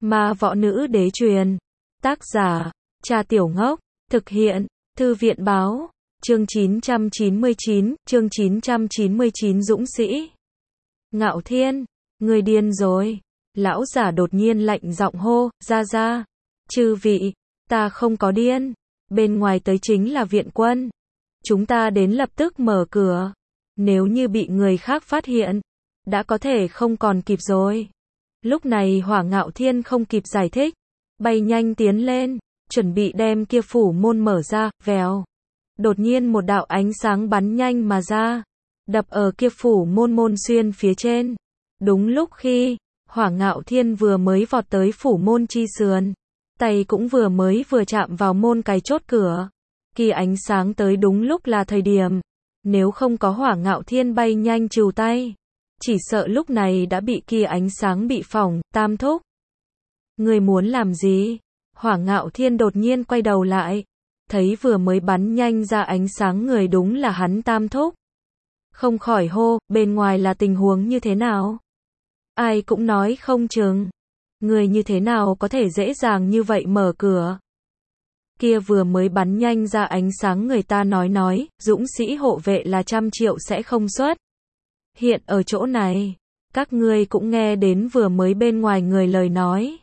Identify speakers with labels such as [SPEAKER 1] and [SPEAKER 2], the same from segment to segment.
[SPEAKER 1] Ma võ nữ đế truyền. Tác giả, Cha Tiểu Ngốc. Thực hiện, Thư viện báo. Chương 999, Dũng sĩ. Ngạo Thiên, người điên rồi. Lão giả đột nhiên lạnh giọng hô, ra. Chư vị, ta không có điên. Bên ngoài tới chính là viện quân. Chúng ta đến lập tức mở cửa. Nếu như bị người khác phát hiện, đã có thể không còn kịp rồi. Lúc này Hỏa Ngạo Thiên không kịp giải thích, bay nhanh tiến lên, chuẩn bị đem kia phủ môn mở ra, vèo. Đột nhiên một đạo ánh sáng bắn nhanh mà ra, đập ở kia phủ môn xuyên phía trên. Đúng lúc khi Hỏa Ngạo Thiên vừa mới vọt tới phủ môn chi sườn, tay cũng vừa chạm vào môn cái chốt cửa. Kia ánh sáng tới đúng lúc là thời điểm, nếu không có Hỏa Ngạo Thiên bay nhanh trừ tay, chỉ sợ lúc này đã bị kia ánh sáng bị phỏng. Tam thúc, người muốn làm gì? Hỏa Ngạo Thiên đột nhiên quay đầu lại, thấy vừa mới bắn nhanh ra ánh sáng người đúng là hắn Tam thúc. Không khỏi hô, bên ngoài là tình huống như thế nào? Ai cũng nói không chừng. Người như thế nào có thể dễ dàng như vậy mở cửa? Kia vừa mới bắn nhanh ra ánh sáng người ta nói, dũng sĩ hộ vệ là 100 triệu sẽ không xuất hiện ở chỗ này. Các ngươi cũng nghe đến vừa mới bên ngoài người lời nói.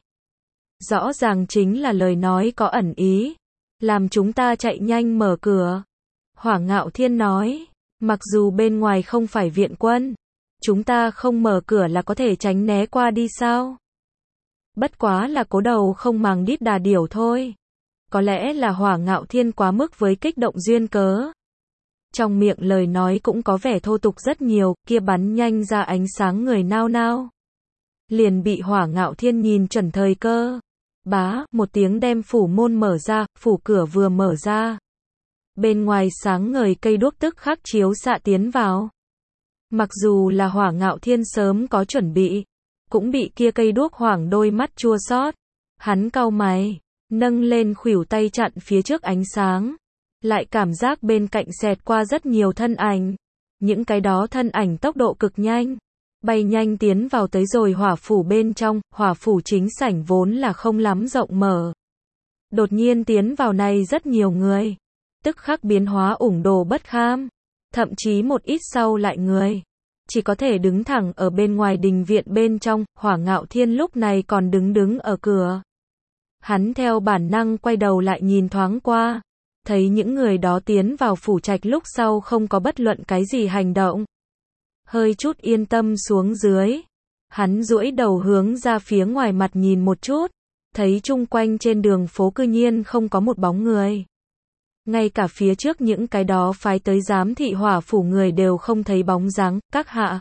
[SPEAKER 1] Rõ ràng chính là lời nói có ẩn ý, làm chúng ta chạy nhanh mở cửa. Hỏa Ngạo Thiên nói, mặc dù bên ngoài không phải viện quân, chúng ta không mở cửa là có thể tránh né qua đi sao? Bất quá là cố đầu không màng đít đà điểu thôi. Có lẽ là Hỏa Ngạo Thiên quá mức với kích động duyên cớ. Trong miệng lời nói cũng có vẻ thô tục rất nhiều, kia bắn nhanh ra ánh sáng người nao. Liền bị Hỏa Ngạo Thiên nhìn chuẩn thời cơ. Bá, một tiếng đem phủ môn mở ra, phủ cửa vừa mở ra. Bên ngoài sáng ngời cây đuốc tức khắc chiếu xạ tiến vào. Mặc dù là Hỏa Ngạo Thiên sớm có chuẩn bị, cũng bị kia cây đuốc hoảng đôi mắt chua xót. Hắn cau mày, nâng lên khuỷu tay chặn phía trước ánh sáng. Lại cảm giác bên cạnh xẹt qua rất nhiều thân ảnh. Những cái đó thân ảnh tốc độ cực nhanh, bay nhanh tiến vào tới rồi hỏa phủ bên trong. Hỏa phủ chính sảnh vốn là không lắm rộng mở. Đột nhiên tiến vào này rất nhiều người, tức khắc biến hóa ủng đồ bất kham. Thậm chí một ít sau lại người, chỉ có thể đứng thẳng ở bên ngoài đình viện bên trong. Hỏa Ngạo Thiên lúc này còn đứng ở cửa. Hắn theo bản năng quay đầu lại nhìn thoáng qua, thấy những người đó tiến vào phủ trạch lúc sau không có bất luận cái gì hành động. Hơi chút yên tâm xuống dưới, hắn duỗi đầu hướng ra phía ngoài mặt nhìn một chút, thấy chung quanh trên đường phố cư nhiên không có một bóng người. Ngay cả phía trước những cái đó phái tới giám thị hỏa phủ người đều không thấy bóng dáng. Các hạ,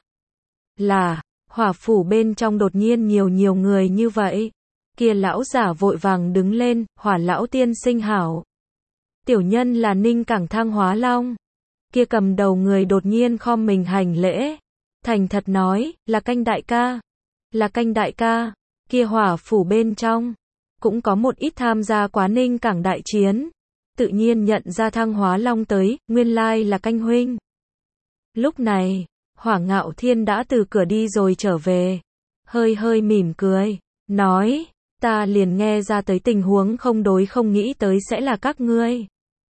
[SPEAKER 1] là hỏa phủ bên trong đột nhiên nhiều người như vậy. Kia lão giả vội vàng đứng lên, Hỏa lão tiên sinh hảo. Tiểu nhân là Ninh Cảng Thăng Hóa Long. Kia cầm đầu người đột nhiên khom mình hành lễ, thành thật nói, là Canh đại ca. Là Canh đại ca. Kia hỏa phủ bên trong cũng có một ít tham gia quá Ninh Cảng đại chiến, tự nhiên nhận ra Thăng Hóa Long tới, nguyên lai là Canh huynh. Lúc này, Hỏa Ngạo Thiên đã từ cửa đi rồi trở về, hơi mỉm cười, nói, ta liền nghe ra tới tình huống không đối, không nghĩ tới sẽ là các ngươi.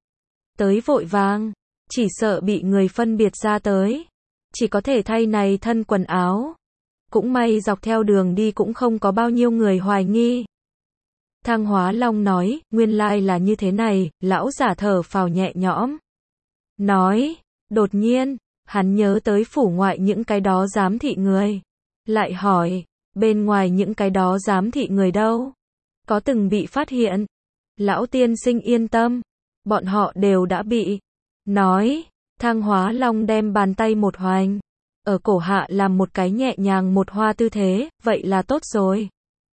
[SPEAKER 1] Tới vội vàng, chỉ sợ bị người phân biệt ra tới, chỉ có thể thay này thân quần áo. Cũng may dọc theo đường đi cũng không có bao nhiêu người hoài nghi. Thăng Hóa Long nói, nguyên lai là như thế này. Lão giả thở phào nhẹ nhõm, nói, đột nhiên hắn nhớ tới phủ ngoại những cái đó giám thị người, lại hỏi, bên ngoài những cái đó giám thị người đâu? Có từng bị phát hiện? Lão tiên sinh yên tâm, bọn họ đều đã bị. Nói, Thăng Hóa Long đem bàn tay một hoành, ở cổ hạ làm một cái nhẹ nhàng một hoa tư thế, vậy là tốt rồi.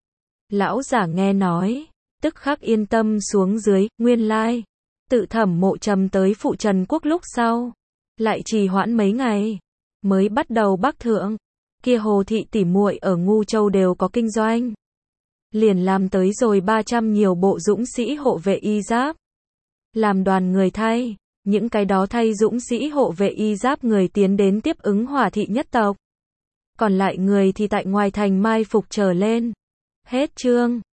[SPEAKER 1] Lão giả nghe nói, tức khắc yên tâm xuống dưới. Nguyên lai, tự Thẩm Mộ Trầm tới phụ Trần Quốc lúc sau, lại trì hoãn mấy ngày, mới bắt đầu bắc thượng. Kia Hồ thị tỉ muội ở Ngu Châu đều có kinh doanh, liền làm tới rồi 300 nhiều bộ dũng sĩ hộ vệ y giáp, làm đoàn người thay. Những cái đó thay dũng sĩ hộ vệ y giáp người tiến đến tiếp ứng Hỏa thị nhất tộc, còn lại người thì tại ngoài thành mai phục trở lên. Hết chương.